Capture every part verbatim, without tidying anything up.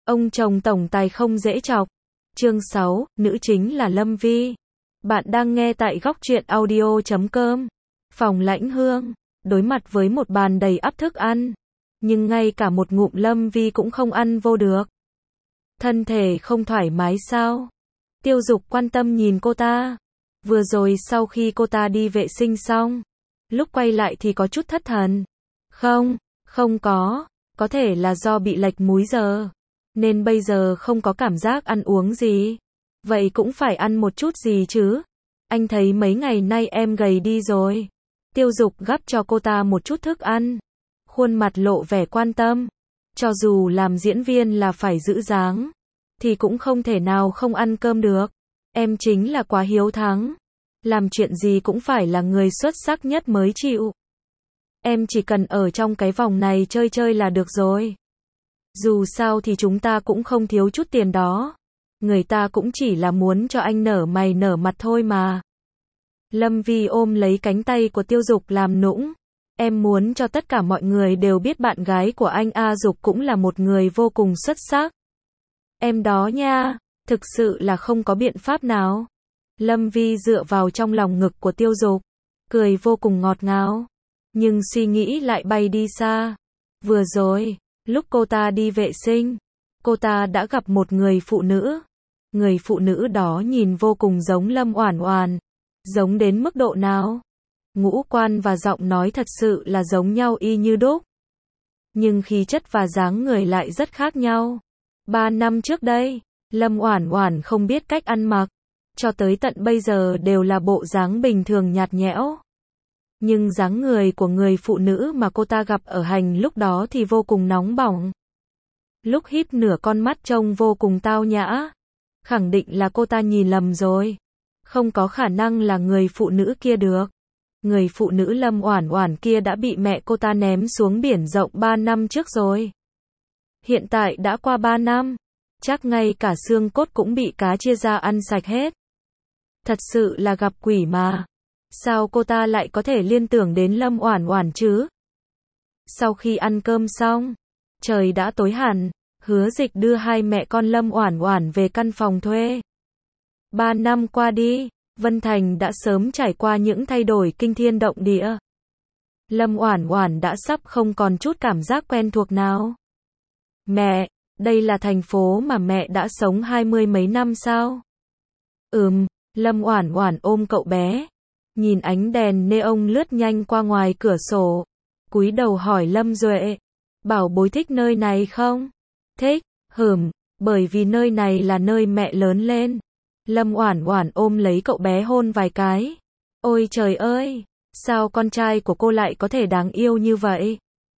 Ông chồng tổng tài không dễ chọc. Chương sáu, nữ chính là Lâm Vi. Bạn đang nghe tại góc truyện audio chấm com. Phòng Lãnh Hương, đối mặt với một bàn đầy ắp thức ăn, nhưng ngay cả một ngụm Lâm Vi cũng không ăn vô được. Thân thể không thoải mái sao? Tiêu Dục quan tâm nhìn cô ta. Vừa rồi sau khi cô ta đi vệ sinh xong, lúc quay lại thì có chút thất thần. Không, không có, có thể là do bị lệch múi giờ, nên bây giờ không có cảm giác ăn uống gì. Vậy cũng phải ăn một chút gì chứ. Anh thấy mấy ngày nay em gầy đi rồi. Tiêu Dục gắp cho cô ta một chút thức ăn, khuôn mặt lộ vẻ quan tâm. Cho dù làm diễn viên là phải giữ dáng, thì cũng không thể nào không ăn cơm được. Em chính là quá hiếu thắng. Làm chuyện gì cũng phải là người xuất sắc nhất mới chịu. Em chỉ cần ở trong cái vòng này chơi chơi là được rồi. Dù sao thì chúng ta cũng không thiếu chút tiền đó. Người ta cũng chỉ là muốn cho anh nở mày nở mặt thôi mà. Lâm Vi ôm lấy cánh tay của Tiêu Dục làm nũng. Em muốn cho tất cả mọi người đều biết bạn gái của anh A Dục cũng là một người vô cùng xuất sắc. Em đó nha, thực sự là không có biện pháp nào. Lâm Vi dựa vào trong lòng ngực của Tiêu Dục, cười vô cùng ngọt ngào. Nhưng suy nghĩ lại bay đi xa. Vừa rồi, lúc cô ta đi vệ sinh, cô ta đã gặp một người phụ nữ. Người phụ nữ đó nhìn vô cùng giống Lâm Oản Oản. Giống đến mức độ nào? Ngũ quan và giọng nói thật sự là giống nhau y như đúc. Nhưng khí chất và dáng người lại rất khác nhau. Ba năm trước đây, Lâm Oản Oản không biết cách ăn mặc, cho tới tận bây giờ đều là bộ dáng bình thường nhạt nhẽo. Nhưng dáng người của người phụ nữ mà cô ta gặp ở hành lúc đó thì vô cùng nóng bỏng. Lúc híp nửa con mắt trông vô cùng tao nhã. Khẳng định là cô ta nhìn lầm rồi. Không có khả năng là người phụ nữ kia được. Người phụ nữ Lâm Oản Oản kia đã bị mẹ cô ta ném xuống biển rộng ba năm trước rồi. Hiện tại đã qua ba năm, chắc ngay cả xương cốt cũng bị cá chia ra ăn sạch hết. Thật sự là gặp quỷ mà. Sao cô ta lại có thể liên tưởng đến Lâm Oản Oản chứ? Sau khi ăn cơm xong, trời đã tối hẳn, Hứa Dịch đưa hai mẹ con Lâm Oản Oản về căn phòng thuê. Ba năm qua đi, Vân Thành đã sớm trải qua những thay đổi kinh thiên động địa. Lâm Oản Oản đã sắp không còn chút cảm giác quen thuộc nào. Mẹ, đây là thành phố mà mẹ đã sống hai mươi mấy năm sao? Ừm, Lâm Oản Oản ôm cậu bé, nhìn ánh đèn neon lướt nhanh qua ngoài cửa sổ, cúi đầu hỏi Lâm Duệ, bảo bối thích nơi này không? Thích, hừm, bởi vì nơi này là nơi mẹ lớn lên. Lâm Oản Oản ôm lấy cậu bé hôn vài cái. Ôi trời ơi, sao con trai của cô lại có thể đáng yêu như vậy?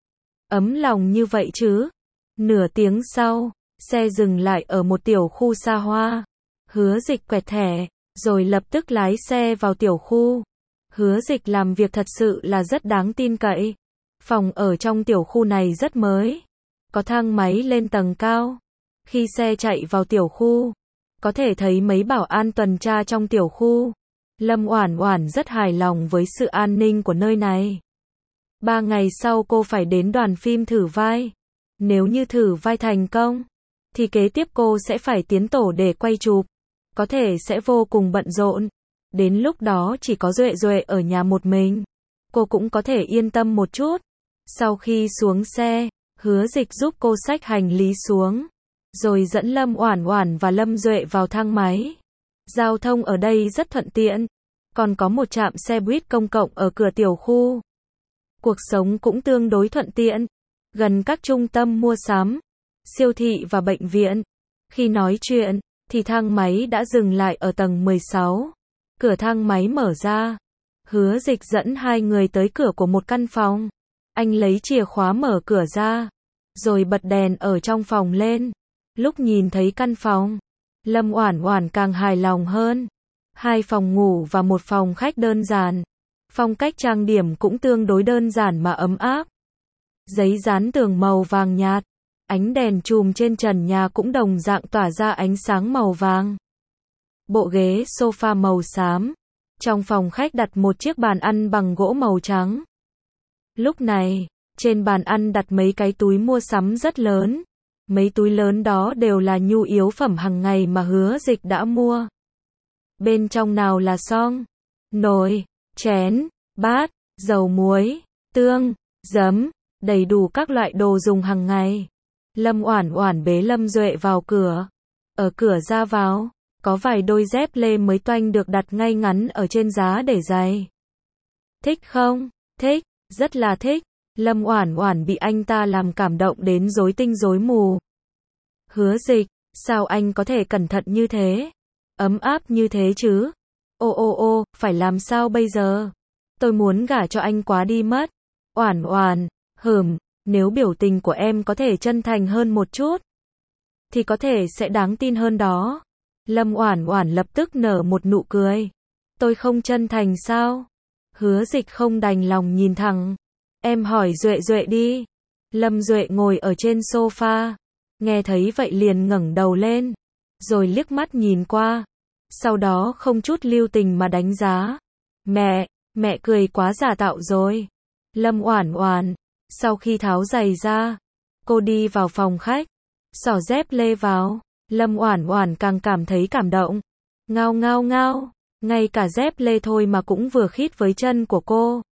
Ấm lòng như vậy chứ? Nửa tiếng sau, xe dừng lại ở một tiểu khu xa hoa. Hứa Dịch quẹt thẻ, rồi lập tức lái xe vào tiểu khu. Hứa Dịch làm việc thật sự là rất đáng tin cậy. Phòng ở trong tiểu khu này rất mới. Có thang máy lên tầng cao. Khi xe chạy vào tiểu khu, có thể thấy mấy bảo an tuần tra trong tiểu khu. Lâm Oản Oản rất hài lòng với sự an ninh của nơi này. Ba ngày sau cô phải đến đoàn phim thử vai. Nếu như thử vai thành công, thì kế tiếp cô sẽ phải tiến tổ để quay chụp. Có thể sẽ vô cùng bận rộn. Đến lúc đó chỉ có Duệ Duệ ở nhà một mình. Cô cũng có thể yên tâm một chút. Sau khi xuống xe, Hứa Dịch giúp cô xách hành lý xuống, rồi dẫn Lâm Oản Oản và Lâm Duệ vào thang máy. Giao thông ở đây rất thuận tiện. Còn có một trạm xe buýt công cộng ở cửa tiểu khu. Cuộc sống cũng tương đối thuận tiện. Gần các trung tâm mua sắm, siêu thị và bệnh viện. Khi nói chuyện, thì thang máy đã dừng lại ở tầng mười sáu. Cửa thang máy mở ra. Hứa Dịch dẫn hai người tới cửa của một căn phòng. Anh lấy chìa khóa mở cửa ra, rồi bật đèn ở trong phòng lên. Lúc nhìn thấy căn phòng, Lâm Oản Oản càng hài lòng hơn. Hai phòng ngủ và một phòng khách đơn giản. Phong cách trang điểm cũng tương đối đơn giản mà ấm áp. Giấy dán tường màu vàng nhạt. Ánh đèn chùm trên trần nhà cũng đồng dạng tỏa ra ánh sáng màu vàng. Bộ ghế sofa màu xám. Trong phòng khách đặt một chiếc bàn ăn bằng gỗ màu trắng. Lúc này, trên bàn ăn đặt mấy cái túi mua sắm rất lớn. Mấy túi lớn đó đều là nhu yếu phẩm hàng ngày mà Hứa Dịch đã mua. Bên trong nào là xong, nồi, chén, bát, dầu muối, tương, giấm, đầy đủ các loại đồ dùng hàng ngày. Lâm Oản Oản bế Lâm Duệ vào cửa. Ở cửa ra vào, có vài đôi dép lê mới toanh được đặt ngay ngắn ở trên giá để giày. Thích không? Thích, rất là thích. Lâm Oản Oản bị anh ta làm cảm động đến rối tinh rối mù. Hứa Dịch, sao anh có thể cẩn thận như thế? Ấm áp như thế chứ? Ô ô ô, phải làm sao bây giờ? Tôi muốn gả cho anh quá đi mất. Oản Oản, hừm, nếu biểu tình của em có thể chân thành hơn một chút, thì có thể sẽ đáng tin hơn đó. Lâm Oản Oản lập tức nở một nụ cười. Tôi không chân thành sao? Hứa Dịch không đành lòng nhìn thẳng. Em hỏi Duệ Duệ đi. Lâm Duệ ngồi ở trên sofa, nghe thấy vậy liền ngẩng đầu lên, rồi liếc mắt nhìn qua, sau đó không chút lưu tình mà đánh giá. Mẹ, mẹ cười quá giả tạo rồi. Lâm Oản Oản, sau khi tháo giày ra, cô đi vào phòng khách, xỏ dép lê vào. Lâm Oản Oản càng cảm thấy cảm động. Ngao ngao ngao, ngay cả dép lê thôi mà cũng vừa khít với chân của cô.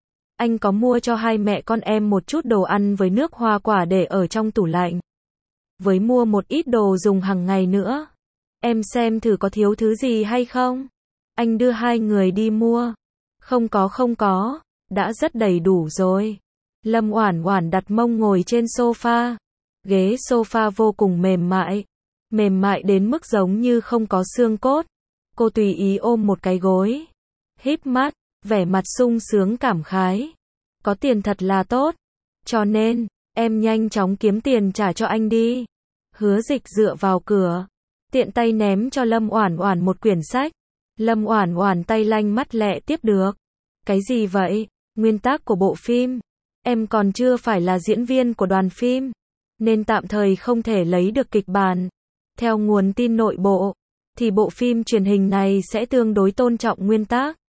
Anh có mua cho hai mẹ con em một chút đồ ăn với nước hoa quả để ở trong tủ lạnh, với mua một ít đồ dùng hàng ngày nữa. Em xem thử có thiếu thứ gì hay không. Anh đưa hai người đi mua. Không có không có, đã rất đầy đủ rồi. Lâm Oản Oản đặt mông ngồi trên sofa. Ghế sofa vô cùng mềm mại, mềm mại đến mức giống như không có xương cốt. Cô tùy ý ôm một cái gối, híp mắt, vẻ mặt sung sướng cảm khái. Có tiền thật là tốt, cho nên, em nhanh chóng kiếm tiền trả cho anh đi. Hứa Dịch dựa vào cửa, tiện tay ném cho Lâm Oản Oản một quyển sách. Lâm Oản Oản tay lanh mắt lẹ tiếp được. Cái gì vậy? Nguyên tắc của bộ phim. Em còn chưa phải là diễn viên của đoàn phim, nên tạm thời không thể lấy được kịch bản. Theo nguồn tin nội bộ, thì bộ phim truyền hình này sẽ tương đối tôn trọng nguyên tắc,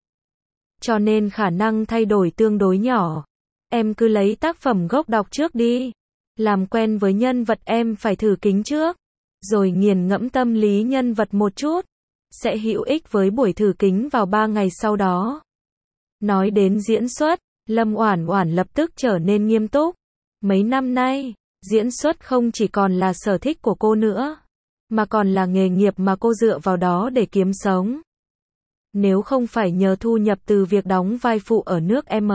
cho nên khả năng thay đổi tương đối nhỏ. Em cứ lấy tác phẩm gốc đọc trước đi. Làm quen với nhân vật em phải thử kính trước, rồi nghiền ngẫm tâm lý nhân vật một chút. Sẽ hữu ích với buổi thử kính vào ba ngày sau đó. Nói đến diễn xuất, Lâm Oản Oản lập tức trở nên nghiêm túc. Mấy năm nay, diễn xuất không chỉ còn là sở thích của cô nữa, mà còn là nghề nghiệp mà cô dựa vào đó để kiếm sống. Nếu không phải nhờ thu nhập từ việc đóng vai phụ ở nước M,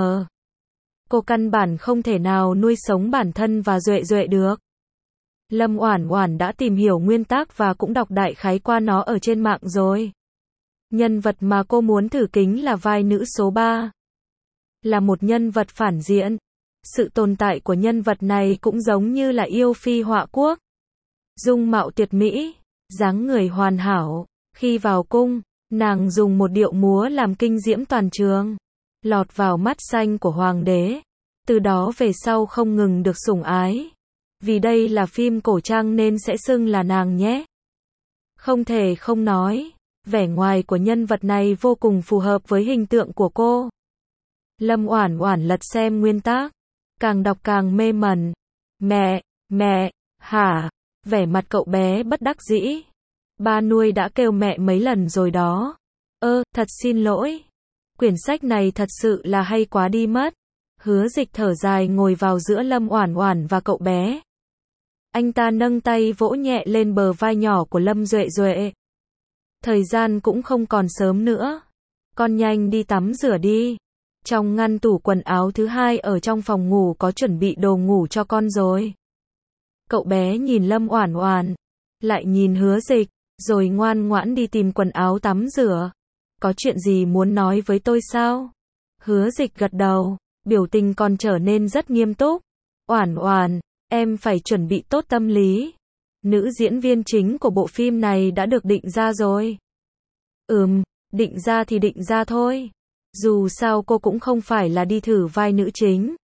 cô căn bản không thể nào nuôi sống bản thân và Duệ Duệ được. Lâm Oản Oản đã tìm hiểu nguyên tắc và cũng đọc đại khái qua nó ở trên mạng rồi. Nhân vật mà cô muốn thử kính là vai nữ số ba. Là một nhân vật phản diện. Sự tồn tại của nhân vật này cũng giống như là yêu phi họa quốc. Dung mạo tuyệt mỹ, dáng người hoàn hảo. Khi vào cung, nàng dùng một điệu múa làm kinh diễm toàn trường, lọt vào mắt xanh của hoàng đế. Từ đó về sau không ngừng được sủng ái. Vì đây là phim cổ trang nên sẽ xưng là nàng nhé. Không thể không nói, vẻ ngoài của nhân vật này vô cùng phù hợp với hình tượng của cô. Lâm Oản Oản lật xem nguyên tắc, càng đọc càng mê mẩn. Mẹ, mẹ, hả? Vẻ mặt cậu bé bất đắc dĩ. Ba nuôi đã kêu mẹ mấy lần rồi đó. Ơ, thật xin lỗi. Quyển sách này thật sự là hay quá đi mất. Hứa Dịch thở dài ngồi vào giữa Lâm Oản Oản và cậu bé. Anh ta nâng tay vỗ nhẹ lên bờ vai nhỏ của Lâm Duệ Duệ. Thời gian cũng không còn sớm nữa. Con nhanh đi tắm rửa đi. Trong ngăn tủ quần áo thứ hai ở trong phòng ngủ có chuẩn bị đồ ngủ cho con rồi. Cậu bé nhìn Lâm Oản Oản, lại nhìn Hứa Dịch, rồi ngoan ngoãn đi tìm quần áo tắm rửa. Có chuyện gì muốn nói với tôi sao? Hứa Dịch gật đầu, biểu tình còn trở nên rất nghiêm túc. Oản Oản, em phải chuẩn bị tốt tâm lý. Nữ diễn viên chính của bộ phim này đã được định ra rồi. Ừm, định ra thì định ra thôi. Dù sao cô cũng không phải là đi thử vai nữ chính.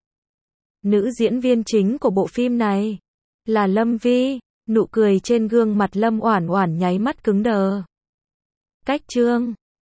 Nữ diễn viên chính của bộ phim này là Lâm Vi. Nụ cười trên gương mặt Lâm Oản Oản nháy mắt cứng đờ. Cách chương